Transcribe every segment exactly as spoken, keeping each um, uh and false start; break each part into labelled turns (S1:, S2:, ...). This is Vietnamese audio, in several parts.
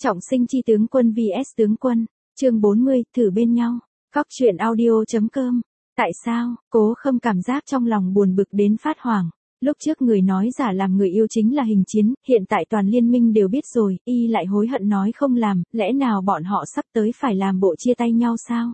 S1: Trọng sinh chi tướng quân vs tướng quân, chương bốn mươi, thử bên nhau. Cóc truyện audio.com. Tại sao, Cố Khâm cảm giác trong lòng buồn bực đến phát hoảng. Lúc trước người nói giả làm người yêu chính là Hình Chiến, hiện tại toàn liên minh đều biết rồi, y lại hối hận nói không làm, lẽ nào bọn họ sắp tới phải làm bộ chia tay nhau sao?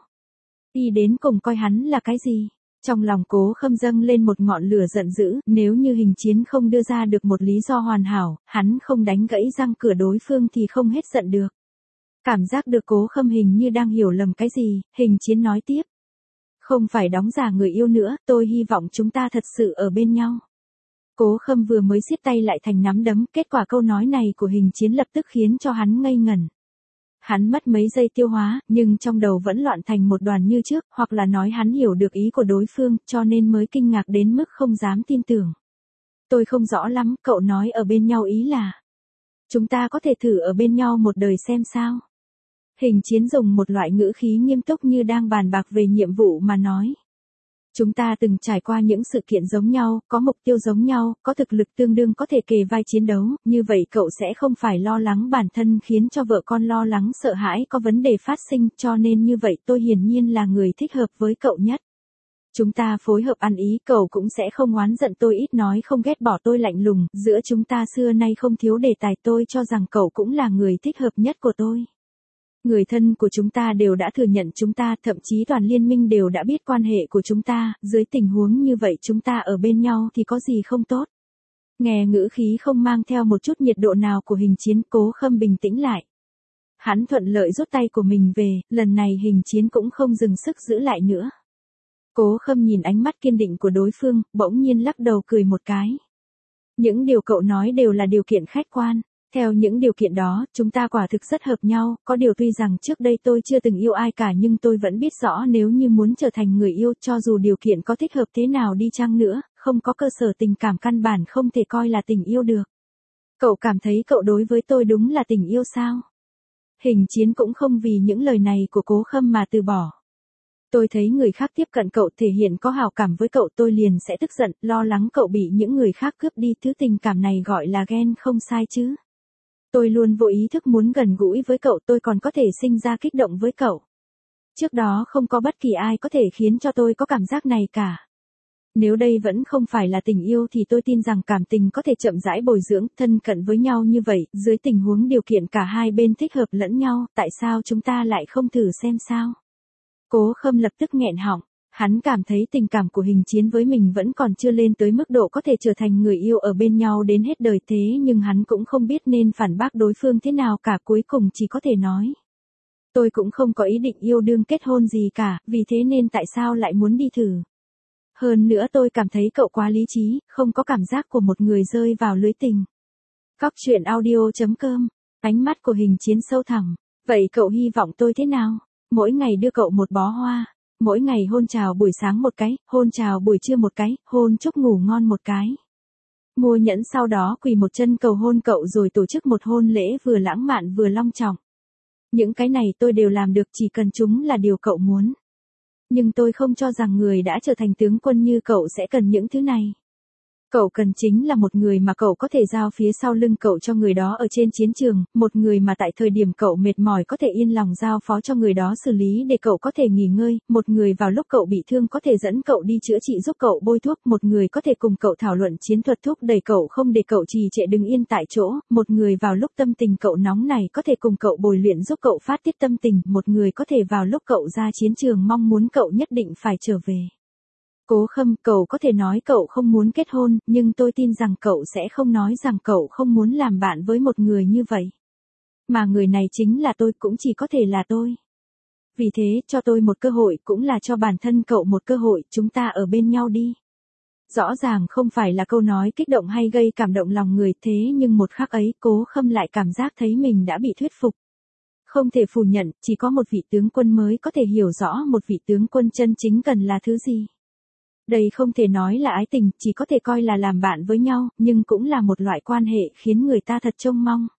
S1: Y đến cùng coi hắn là cái gì? Trong lòng Cố Khâm dâng lên một ngọn lửa giận dữ, nếu như Hình Chiến không đưa ra được một lý do hoàn hảo, hắn không đánh gãy răng cửa đối phương thì không hết giận được. Cảm giác được Cố Khâm hình như đang hiểu lầm cái gì, Hình Chiến nói tiếp. Không phải đóng giả người yêu nữa, tôi hy vọng chúng ta thật sự ở bên nhau. Cố Khâm vừa mới siết tay lại thành nắm đấm, kết quả câu nói này của Hình Chiến lập tức khiến cho hắn ngây ngẩn. Hắn mất mấy giây tiêu hóa, nhưng trong đầu vẫn loạn thành một đoàn như trước, hoặc là nói hắn hiểu được ý của đối phương, cho nên mới kinh ngạc đến mức không dám tin tưởng. Tôi không rõ lắm, cậu nói ở bên nhau ý là. Chúng ta có thể thử ở bên nhau một đời xem sao. Hình Chiến dùng một loại ngữ khí nghiêm túc như đang bàn bạc về nhiệm vụ mà nói. Chúng ta từng trải qua những sự kiện giống nhau, có mục tiêu giống nhau, có thực lực tương đương có thể kề vai chiến đấu, như vậy cậu sẽ không phải lo lắng bản thân khiến cho vợ con lo lắng sợ hãi có vấn đề phát sinh, cho nên như vậy tôi hiển nhiên là người thích hợp với cậu nhất. Chúng ta phối hợp ăn ý, cậu cũng sẽ không oán giận tôi ít nói không ghét bỏ tôi lạnh lùng, giữa chúng ta xưa nay không thiếu đề tài, tôi cho rằng cậu cũng là người thích hợp nhất của tôi. Người thân của chúng ta đều đã thừa nhận chúng ta, thậm chí toàn liên minh đều đã biết quan hệ của chúng ta, dưới tình huống như vậy chúng ta ở bên nhau thì có gì không tốt. Nghe ngữ khí không mang theo một chút nhiệt độ nào của Hình Chiến, Cố Khâm bình tĩnh lại. Hắn thuận lợi rút tay của mình về, lần này Hình Chiến cũng không dừng sức giữ lại nữa. Cố Khâm nhìn ánh mắt kiên định của đối phương, bỗng nhiên lắc đầu cười một cái. Những điều cậu nói đều là điều kiện khách quan. Theo những điều kiện đó, chúng ta quả thực rất hợp nhau, có điều tuy rằng trước đây tôi chưa từng yêu ai cả nhưng tôi vẫn biết rõ nếu như muốn trở thành người yêu cho dù điều kiện có thích hợp thế nào đi chăng nữa, không có cơ sở tình cảm căn bản không thể coi là tình yêu được. Cậu cảm thấy cậu đối với tôi đúng là tình yêu sao? Hình Chiến cũng không vì những lời này của Cố Khâm mà từ bỏ. Tôi thấy người khác tiếp cận cậu thể hiện có hào cảm với cậu tôi liền sẽ tức giận, lo lắng cậu bị những người khác cướp đi, thứ tình cảm này gọi là ghen không sai chứ. Tôi luôn vô ý thức muốn gần gũi với cậu, tôi còn có thể sinh ra kích động với cậu. Trước đó không có bất kỳ ai có thể khiến cho tôi có cảm giác này cả. Nếu đây vẫn không phải là tình yêu thì tôi tin rằng cảm tình có thể chậm rãi bồi dưỡng, thân cận với nhau như vậy, dưới tình huống điều kiện cả hai bên thích hợp lẫn nhau, tại sao chúng ta lại không thử xem sao? Cố Khâm lập tức nghẹn họng. Hắn cảm thấy tình cảm của Hình Chiến với mình vẫn còn chưa lên tới mức độ có thể trở thành người yêu ở bên nhau đến hết đời, thế nhưng hắn cũng không biết nên phản bác đối phương thế nào cả, cuối cùng chỉ có thể nói. Tôi cũng không có ý định yêu đương kết hôn gì cả, vì thế nên tại sao lại muốn đi thử. Hơn nữa tôi cảm thấy cậu quá lý trí, không có cảm giác của một người rơi vào lưới tình. Cóc truyện audio.com. Ánh mắt của Hình Chiến sâu thẳm. Vậy cậu hy vọng tôi thế nào? Mỗi ngày đưa cậu một bó hoa. Mỗi ngày hôn chào buổi sáng một cái, hôn chào buổi trưa một cái, hôn chúc ngủ ngon một cái. Mua nhẫn sau đó quỳ một chân cầu hôn cậu rồi tổ chức một hôn lễ vừa lãng mạn vừa long trọng. Những cái này tôi đều làm được chỉ cần chúng là điều cậu muốn. Nhưng tôi không cho rằng người đã trở thành tướng quân như cậu sẽ cần những thứ này. Cậu cần chính là một người mà cậu có thể giao phía sau lưng cậu cho người đó ở trên chiến trường, một người mà tại thời điểm cậu mệt mỏi có thể yên lòng giao phó cho người đó xử lý để cậu có thể nghỉ ngơi, một người vào lúc cậu bị thương có thể dẫn cậu đi chữa trị giúp cậu bôi thuốc, một người có thể cùng cậu thảo luận chiến thuật thúc đẩy cậu không để cậu trì trệ đứng yên tại chỗ, một người vào lúc tâm tình cậu nóng này có thể cùng cậu bồi luyện giúp cậu phát tiết tâm tình, một người có thể vào lúc cậu ra chiến trường mong muốn cậu nhất định phải trở về. Cố Khâm, cậu có thể nói cậu không muốn kết hôn, nhưng tôi tin rằng cậu sẽ không nói rằng cậu không muốn làm bạn với một người như vậy. Mà người này chính là tôi, cũng chỉ có thể là tôi. Vì thế, cho tôi một cơ hội, cũng là cho bản thân cậu một cơ hội, chúng ta ở bên nhau đi. Rõ ràng không phải là câu nói kích động hay gây cảm động lòng người, thế nhưng một khắc ấy, Cố Khâm lại cảm giác thấy mình đã bị thuyết phục. Không thể phủ nhận, chỉ có một vị tướng quân mới có thể hiểu rõ một vị tướng quân chân chính cần là thứ gì. Đây không thể nói là ái tình, chỉ có thể coi là làm bạn với nhau, nhưng cũng là một loại quan hệ khiến người ta thật trông mong.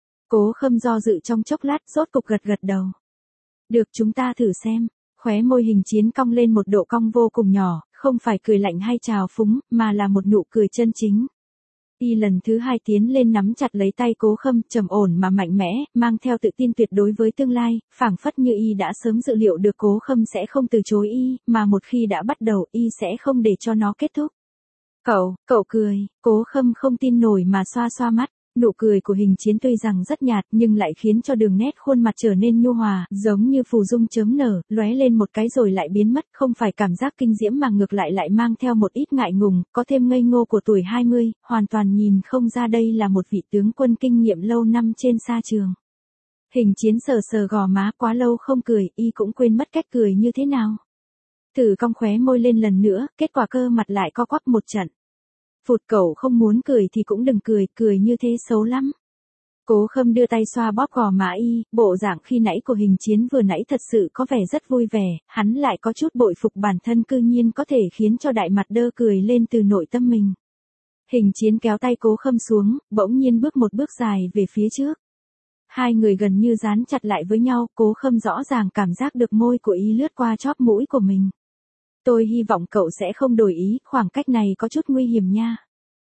S1: Cố Khâm do dự trong chốc lát, rốt cục gật gật đầu. Được, chúng ta thử xem. Khóe môi Hình Chiến cong lên một độ cong vô cùng nhỏ, không phải cười lạnh hay trào phúng, mà là một nụ cười chân chính. Y lần thứ hai tiến lên nắm chặt lấy tay Cố Khâm, trầm ổn mà mạnh mẽ, mang theo tự tin tuyệt đối với tương lai, phảng phất như Y đã sớm dự liệu được Cố Khâm sẽ không từ chối Y, mà một khi đã bắt đầu Y sẽ không để cho nó kết thúc. Cậu, cậu cười, Cố Khâm không tin nổi mà xoa xoa mắt. Nụ cười của Hình Chiến tuy rằng rất nhạt nhưng lại khiến cho đường nét khuôn mặt trở nên nhu hòa, giống như phù dung chớm nở, lóe lên một cái rồi lại biến mất, không phải cảm giác kinh diễm mà ngược lại lại mang theo một ít ngại ngùng, có thêm ngây ngô của tuổi hai mươi, hoàn toàn nhìn không ra đây là một vị tướng quân kinh nghiệm lâu năm trên sa trường. Hình Chiến sờ sờ gò má, quá lâu không cười, Y cũng quên mất cách cười như thế nào. Thử cong khóe môi lên lần nữa, kết quả cơ mặt lại co quắp một trận. Phụt, cậu không muốn cười thì cũng đừng cười, cười như thế xấu lắm. Cố Khâm đưa tay xoa bóp gò má Y, bộ dạng khi nãy của Hình Chiến vừa nãy thật sự có vẻ rất vui vẻ, hắn lại có chút bội phục bản thân cư nhiên có thể khiến cho đại mặt đơ cười lên từ nội tâm mình. Hình Chiến kéo tay Cố Khâm xuống, bỗng nhiên bước một bước dài về phía trước. Hai người gần như dán chặt lại với nhau, Cố Khâm rõ ràng cảm giác được môi của Y lướt qua chóp mũi của mình. Tôi hy vọng cậu sẽ không đổi ý, khoảng cách này có chút nguy hiểm nha.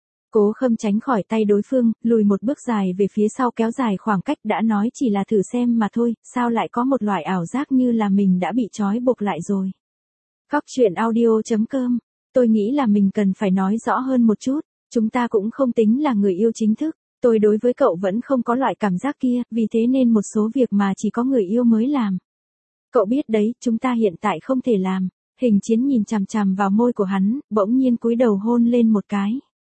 S1: Cố Khâm tránh khỏi tay đối phương, lùi một bước dài về phía sau kéo dài khoảng cách, đã nói chỉ là thử xem mà thôi, sao lại có một loại ảo giác như là mình đã bị trói buộc lại rồi. Góc truyện audio chấm com, tôi nghĩ là mình cần phải nói rõ hơn một chút, chúng ta cũng không tính là người yêu chính thức, tôi đối với cậu vẫn không có loại cảm giác kia, vì thế nên một số việc mà chỉ có người yêu mới làm. Cậu biết đấy, chúng ta hiện tại không thể làm. Hình Chiến nhìn chằm chằm vào môi của hắn, bỗng nhiên cúi đầu hôn lên một cái.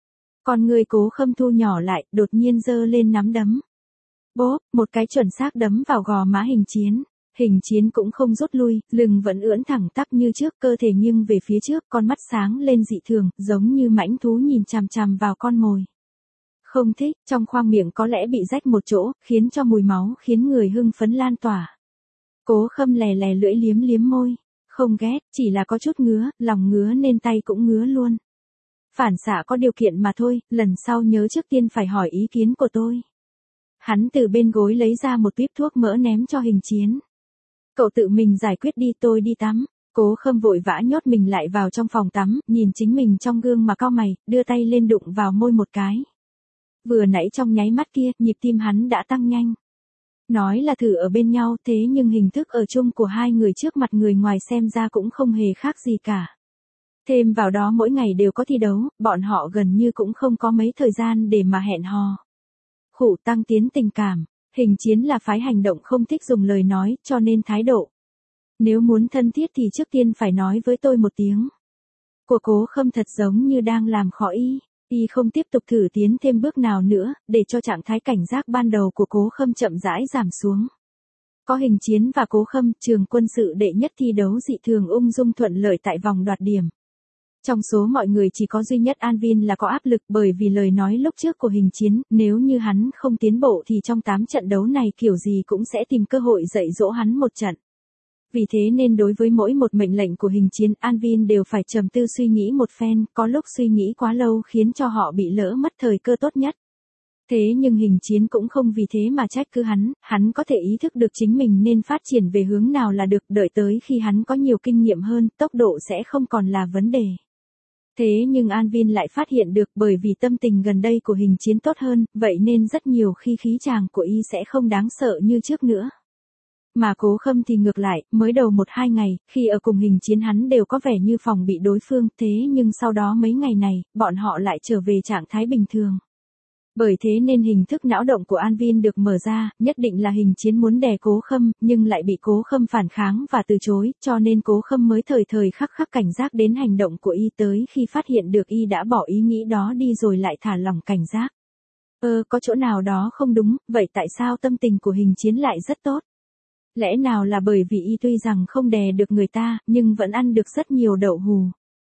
S1: Còn người Cố Khâm thu nhỏ lại, đột nhiên giơ lên nắm đấm. Bốp, một cái chuẩn xác đấm vào gò má Hình Chiến. Hình Chiến cũng không rút lui, lưng vẫn ưỡn thẳng tắp như trước, cơ thể nghiêng về phía trước, con mắt sáng lên dị thường, giống như mãnh thú nhìn chằm chằm vào con mồi. Không thích, trong khoang miệng có lẽ bị rách một chỗ, khiến cho mùi máu khiến người hưng phấn lan tỏa. Cố Khâm lè lè lưỡi liếm liếm môi. Không ghét, chỉ là có chút ngứa, lòng ngứa nên tay cũng ngứa luôn. Phản xạ có điều kiện mà thôi, lần sau nhớ trước tiên phải hỏi ý kiến của tôi. Hắn từ bên gối lấy ra một tuyếp thuốc mỡ ném cho Hình Chiến. Cậu tự mình giải quyết đi, tôi đi tắm. Cố Khâm vội vã nhốt mình lại vào trong phòng tắm, nhìn chính mình trong gương mà cau mày, đưa tay lên đụng vào môi một cái. Vừa nãy trong nháy mắt kia, nhịp tim hắn đã tăng nhanh. Nói là thử ở bên nhau, thế nhưng hình thức ở chung của hai người trước mặt người ngoài xem ra cũng không hề khác gì cả. Thêm vào đó mỗi ngày đều có thi đấu, bọn họ gần như cũng không có mấy thời gian để mà hẹn hò. Khủ tăng tiến tình cảm, Hình Chiến là phái hành động không thích dùng lời nói, cho nên thái độ. Nếu muốn thân thiết thì trước tiên phải nói với tôi một tiếng. Của Cố Khâm thật giống như đang làm khó Y. Y không tiếp tục thử tiến thêm bước nào nữa, để cho trạng thái cảnh giác ban đầu của Cố Khâm chậm rãi giảm xuống. Có Hình Chiến và Cố Khâm, trường quân sự đệ nhất thi đấu dị thường ung dung thuận lợi tại vòng đoạt điểm. Trong số mọi người chỉ có duy nhất An Vin là có áp lực bởi vì lời nói lúc trước của Hình Chiến, nếu như hắn không tiến bộ thì trong tám trận đấu này kiểu gì cũng sẽ tìm cơ hội dạy dỗ hắn một trận. Vì thế nên đối với mỗi một mệnh lệnh của Hình Chiến, An Vin đều phải trầm tư suy nghĩ một phen, có lúc suy nghĩ quá lâu khiến cho họ bị lỡ mất thời cơ tốt nhất. Thế nhưng Hình Chiến cũng không vì thế mà trách cứ hắn, hắn có thể ý thức được chính mình nên phát triển về hướng nào là được, đợi tới khi hắn có nhiều kinh nghiệm hơn, tốc độ sẽ không còn là vấn đề. Thế nhưng An Vin lại phát hiện được bởi vì tâm tình gần đây của Hình Chiến tốt hơn, vậy nên rất nhiều khi khí chàng của Y sẽ không đáng sợ như trước nữa. Mà Cố Khâm thì ngược lại, mới đầu một hai ngày, khi ở cùng Hình Chiến hắn đều có vẻ như phòng bị đối phương, thế nhưng sau đó mấy ngày này, bọn họ lại trở về trạng thái bình thường. Bởi thế nên hình thức não động của An Vin được mở ra, nhất định là Hình Chiến muốn đè Cố Khâm, nhưng lại bị Cố Khâm phản kháng và từ chối, cho nên Cố Khâm mới thời thời khắc khắc cảnh giác đến hành động của Y, tới khi phát hiện được Y đã bỏ ý nghĩ đó đi rồi lại thả lỏng cảnh giác. Ơ, có chỗ nào đó không đúng, vậy tại sao tâm tình của Hình Chiến lại rất tốt? Lẽ nào là bởi vì Y tuy rằng không đè được người ta, nhưng vẫn ăn được rất nhiều đậu hù?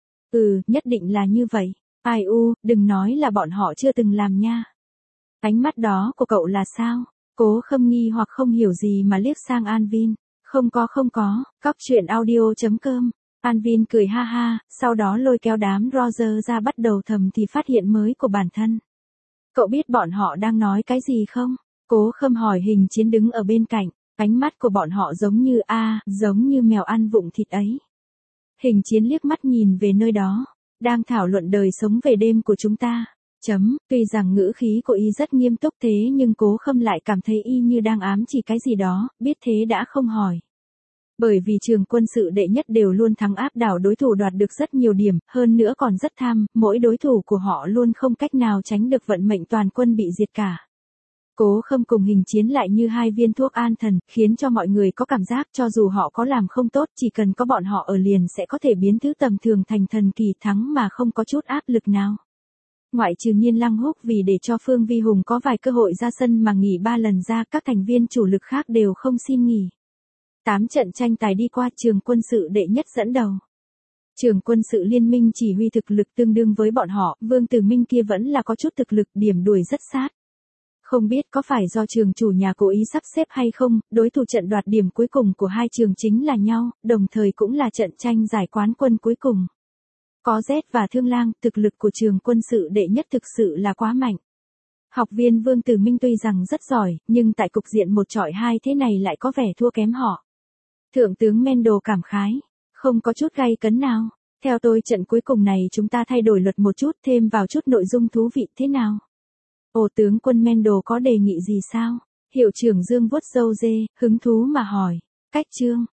S1: Ừ, nhất định là như vậy. Ai u, đừng nói là bọn họ chưa từng làm nha. Ánh mắt đó của cậu là sao? Cố Khâm nghi hoặc không hiểu gì mà liếc sang An Vin. Không có không có, góc truyện audio chấm com. An Vin cười ha ha, sau đó lôi kéo đám Roger ra bắt đầu thầm thì phát hiện mới của bản thân. Cậu biết bọn họ đang nói cái gì không? Cố Khâm hỏi Hình Chiến đứng ở bên cạnh. Ánh mắt của bọn họ giống như a, giống như mèo ăn vụng thịt ấy. Hình Chiến liếc mắt nhìn về nơi đó. Đang thảo luận đời sống về đêm của chúng ta. Chấm, tuy rằng ngữ khí của y rất nghiêm túc thế nhưng Cố Khâm lại cảm thấy y như đang ám chỉ cái gì đó, biết thế đã không hỏi. Bởi vì trường quân sự đệ nhất đều luôn thắng áp đảo đối thủ đoạt được rất nhiều điểm, hơn nữa còn rất tham, mỗi đối thủ của họ luôn không cách nào tránh được vận mệnh toàn quân bị diệt cả. Cố Khâm cùng Hình Chiến lại như hai viên thuốc an thần, khiến cho mọi người có cảm giác cho dù họ có làm không tốt, chỉ cần có bọn họ ở liền sẽ có thể biến thứ tầm thường thành thần kỳ thắng mà không có chút áp lực nào. Ngoại trừ Nhiên Lăng Húc vì để cho Phương Vi Hùng có vài cơ hội ra sân mà nghỉ ba lần ra, các thành viên chủ lực khác đều không xin nghỉ. Tám trận tranh tài đi qua, trường quân sự đệ nhất dẫn đầu. Trường quân sự liên minh chỉ huy thực lực tương đương với bọn họ, Vương Tử Minh kia vẫn là có chút thực lực, điểm đuổi rất sát. Không biết có phải do trường chủ nhà cố ý sắp xếp hay không, đối thủ trận đoạt điểm cuối cùng của hai trường chính là nhau, đồng thời cũng là trận tranh giải quán quân cuối cùng. Có Z và Thương Lang, thực lực của trường quân sự đệ nhất thực sự là quá mạnh. Học viên Vương Tử Minh tuy rằng rất giỏi, nhưng tại cục diện một chọi hai thế này lại có vẻ thua kém họ. Thượng tướng Mendo cảm khái, không có chút gay cấn nào. Theo tôi trận cuối cùng này chúng ta thay đổi luật một chút, thêm vào chút nội dung thú vị thế nào? Ồ, tướng quân Mendo có đề nghị gì sao? Hiệu trưởng Dương vuốt râu dê, hứng thú mà hỏi. Cách chương,